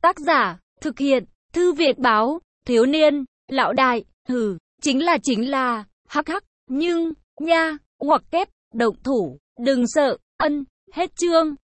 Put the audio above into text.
Tác giả, thực hiện, Thư viện báo, thiếu niên, lão đại, chính là, hắc hắc, nhưng, nha, ngoặc kép, động thủ, đừng sợ, hết chương.